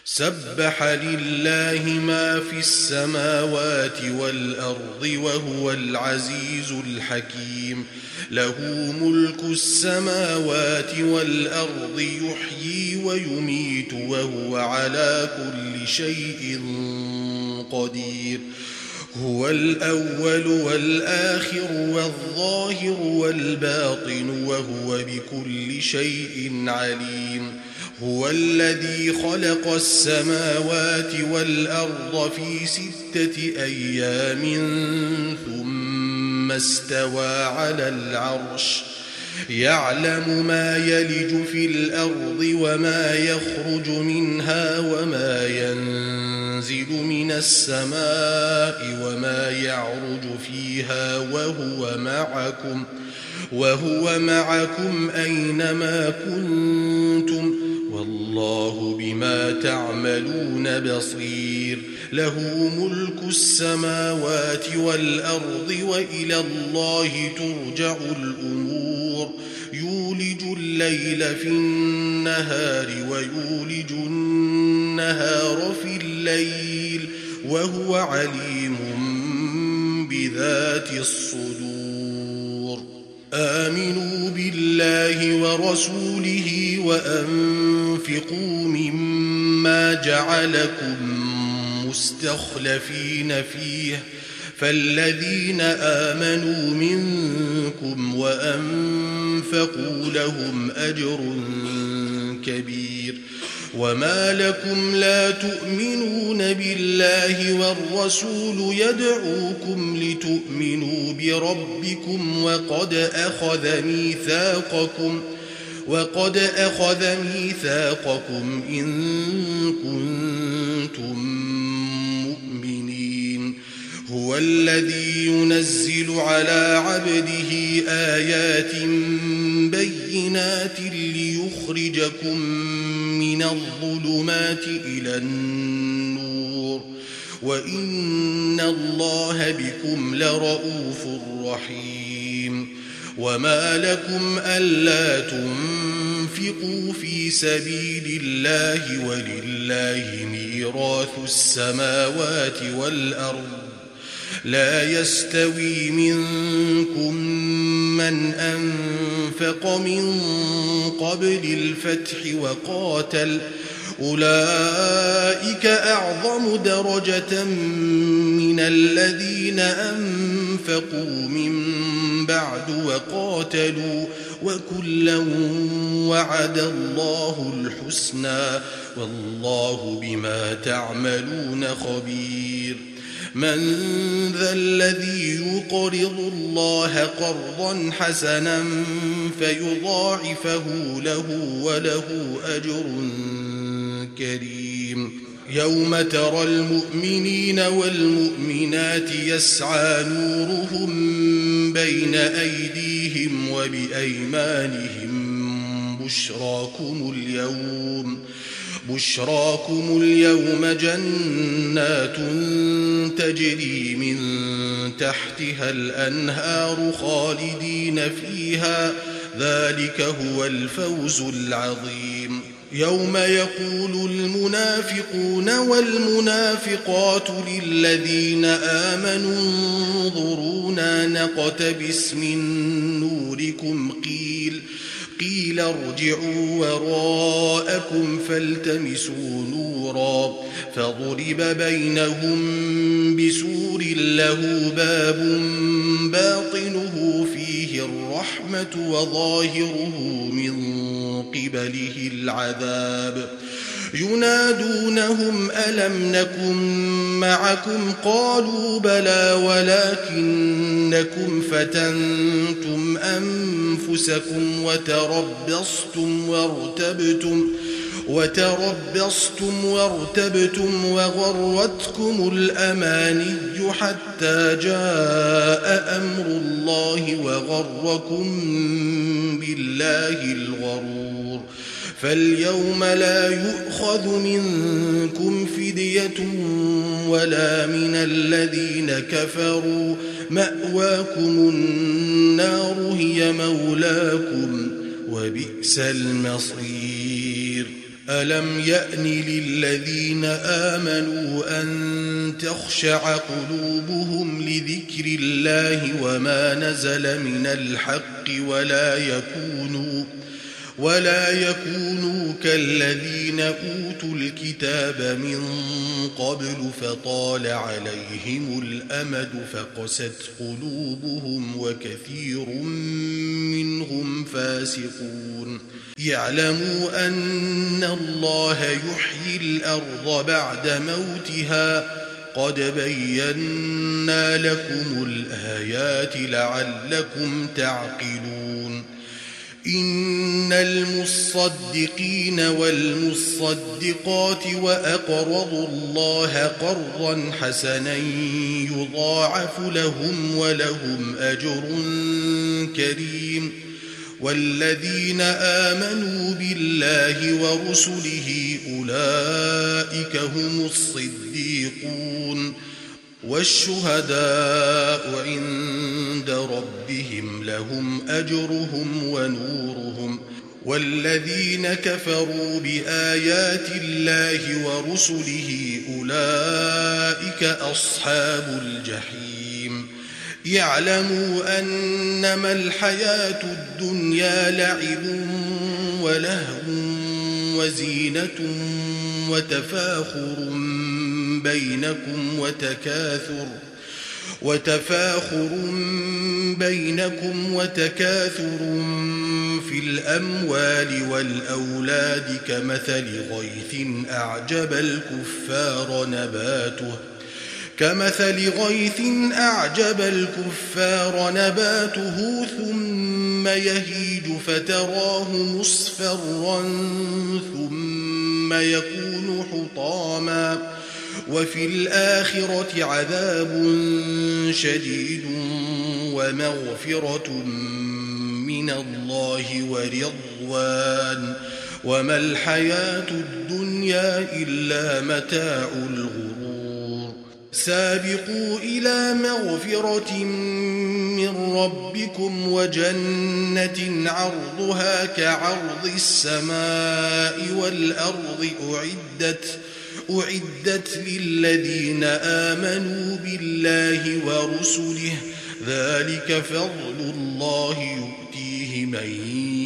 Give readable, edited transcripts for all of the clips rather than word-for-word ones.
سبح لله ما في السماوات والأرض وهو العزيز الحكيم. له ملك السماوات والأرض يحيي ويميت وهو على كل شيء قدير. هو الأول والآخر والظاهر والباطن وهو بكل شيء عليم. هو الذي خلق السماوات والأرض في 6 أيام ثم استوى على العرش يعلم ما يلج في الأرض وما يخرج منها وما ينزل من السماء وما يعرج فيها وهو معكم أينما كنتم والله بما تعملون بصير. له ملك السماوات والأرض وإلى الله ترجع الأمور. يولج الليل في النهار ويولج النهار في الليل وهو عليم بذات الصدور. آمنوا بالله ورسوله وأنفقوا مما جعلكم مستخلفين فيه فالذين آمنوا منكم وأنفقوا لهم أجر كبير. وما لكم لا تؤمنون بالله والرسول يدعوكم لتؤمنوا بربكم وقد أخذ ميثاقكم إن كنتم مؤمنين. هو الذي ينزل على عبده آيات بينات ليخرجكم من الظلمات إلى النور وإن الله بكم لرؤوف رحيم. وما لكم ألا تنفقوا في سبيل الله ولله ميراث السماوات والأرض لا يستوي منكم من أنفق من قبل الفتح وقاتل أولئك أعظم درجة من الذين أنفقوا من بعد وقاتلوا وكلا وعد الله الحسنى والله بما تعملون خبير. من ذا الذي يقرض الله قرضا حسنا فيضاعفه له وله أجر كريم. يوم ترى المؤمنين والمؤمنات يسعى نورهم بين أيديهم وبأيمانهم بشراكم اليوم جنات تجري من تحتها الأنهار خالدين فيها ذلك هو الفوز العظيم. يوم يقول المنافقون والمنافقات للذين آمنوا انظرونا نقتبس من نوركم قيل ارجعوا وراءكم فالتمسوا نورا فضرب بينهم بسور له باب باطنه فيه الرحمة وظاهره من قبله العذاب. ينادونهم ألم نكن معكم قالوا بلى ولكنكم فتنتم أنفسكم وتربصتم وارتبتم وغرتكم الأماني حتى جاء أمر الله وغركم بالله الغرور. فاليوم لا يؤخذ منكم فدية ولا من الذين كفروا مأواكم النار هي مولاكم وبئس المصير. ألم يأن للذين آمنوا أن تخشع قلوبهم لذكر الله وما نزل من الحق ولا يكونوا كالذين أوتوا الكتاب من قبل فطال عليهم الأمد فقست قلوبهم وكثير منهم فاسقون يعلموا أن الله يحيي الأرض بعد موتها قد بينا لكم الآيات لعلكم تعقلون إن المصدقين والمصدقات وأقرضوا الله قرضا حسنا يضاعف لهم ولهم أجر كريم والذين آمنوا بالله ورسله أولئك هم الصديقون والشهداء عند ربهم لهم أجرهم ونورهم والذين كفروا بآيات الله ورسله أولئك أصحاب الجحيم يعلموا أنما الحياة الدنيا لعب ولهو وزينة وتفاخر بينكم وتكاثر في الأموال والأولاد كمثل غيث أعجب الكفار نباته ثم يهيج فتراه مصفرا ثم يكون حطاما وفي الآخرة عذاب شديد ومغفرة من الله ورضوان وما الحياة الدنيا إلا متاع الغرور سابقوا إلى مغفرة من ربكم وجنة عرضها كعرض السماء والأرض أعدت للذين آمنوا بالله ورسله ذلك فضل الله يؤتيه من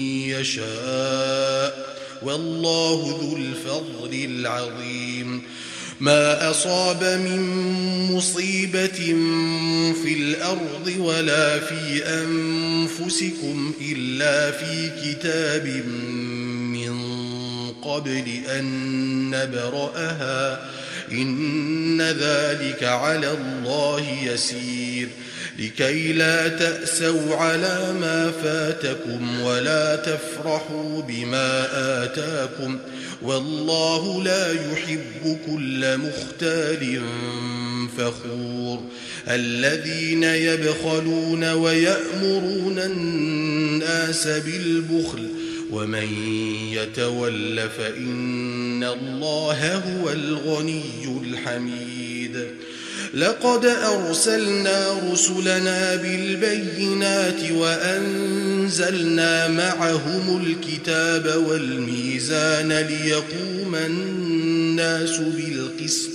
يشاء والله ذو الفضل العظيم ما أصاب من مصيبة في الأرض ولا في أنفسكم إلا في كتاب من قبل أن نبرأها إن ذلك على الله يسير لكي لا تأسوا على ما فاتكم ولا تفرحوا بما آتاكم والله لا يحب كل مختال فخور الذين يبخلون ويأمرون الناس بالبخل ومن يتول فإن الله هو الغني الحميد لقد أرسلنا رسلنا بالبينات وأنزلنا معهم الكتاب والميزان ليقوم الناس بالقسط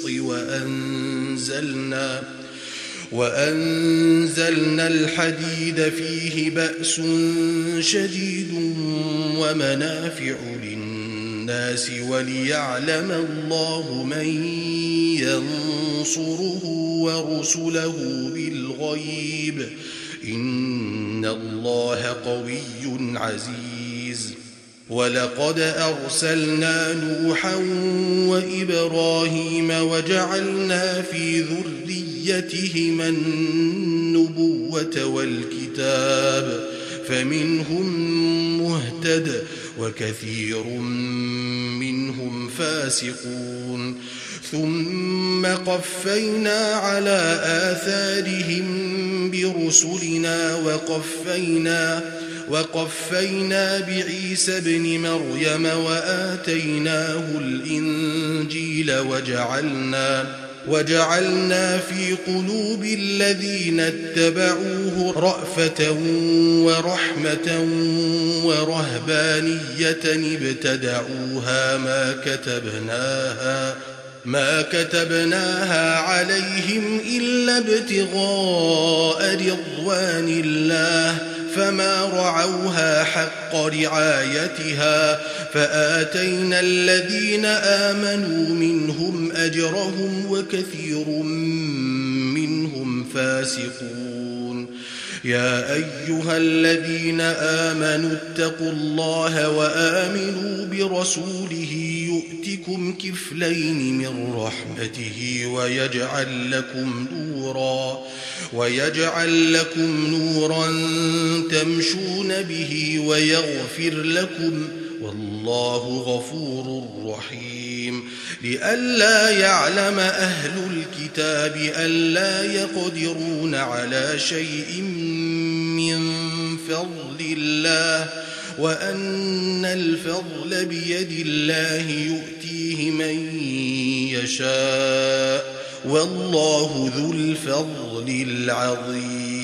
وأنزلنا الحديد فيه بأس شديد ومنافع للناس وليعلم الله من ينصره ورسله بالغيب إن الله قوي عزيز ولقد أرسلنا نوحا وإبراهيم وجعلنا في ذريتهما النبوة والكتاب فمنهم مهتد وكثير منهم فاسقون ثم قفينا على آثارهم برسلنا وقفينا بعيسى ابن مريم وآتيناه الإنجيل وجعلنا في قلوب الذين اتبعوه رأفة ورحمة ورهبانية ابتدعوها ما كتبناها عليهم إلا ابتغاء رضوان الله فما رعوها حق رعايتها فآتينا الذين آمنوا منهم أجرهم وكثير منهم فاسقون. يا أيها الذين آمنوا اتقوا الله وآمنوا برسوله يؤتكم كفلين من رحمته ويجعل لكم نورا تمشون به ويغفر لكم والله غفور رحيم. لئلا يعلم أهل الكتاب ألا يقدرون على شيء من فضل الله وأن الفضل بيد الله يؤتيه من يشاء والله ذو الفضل العظيم.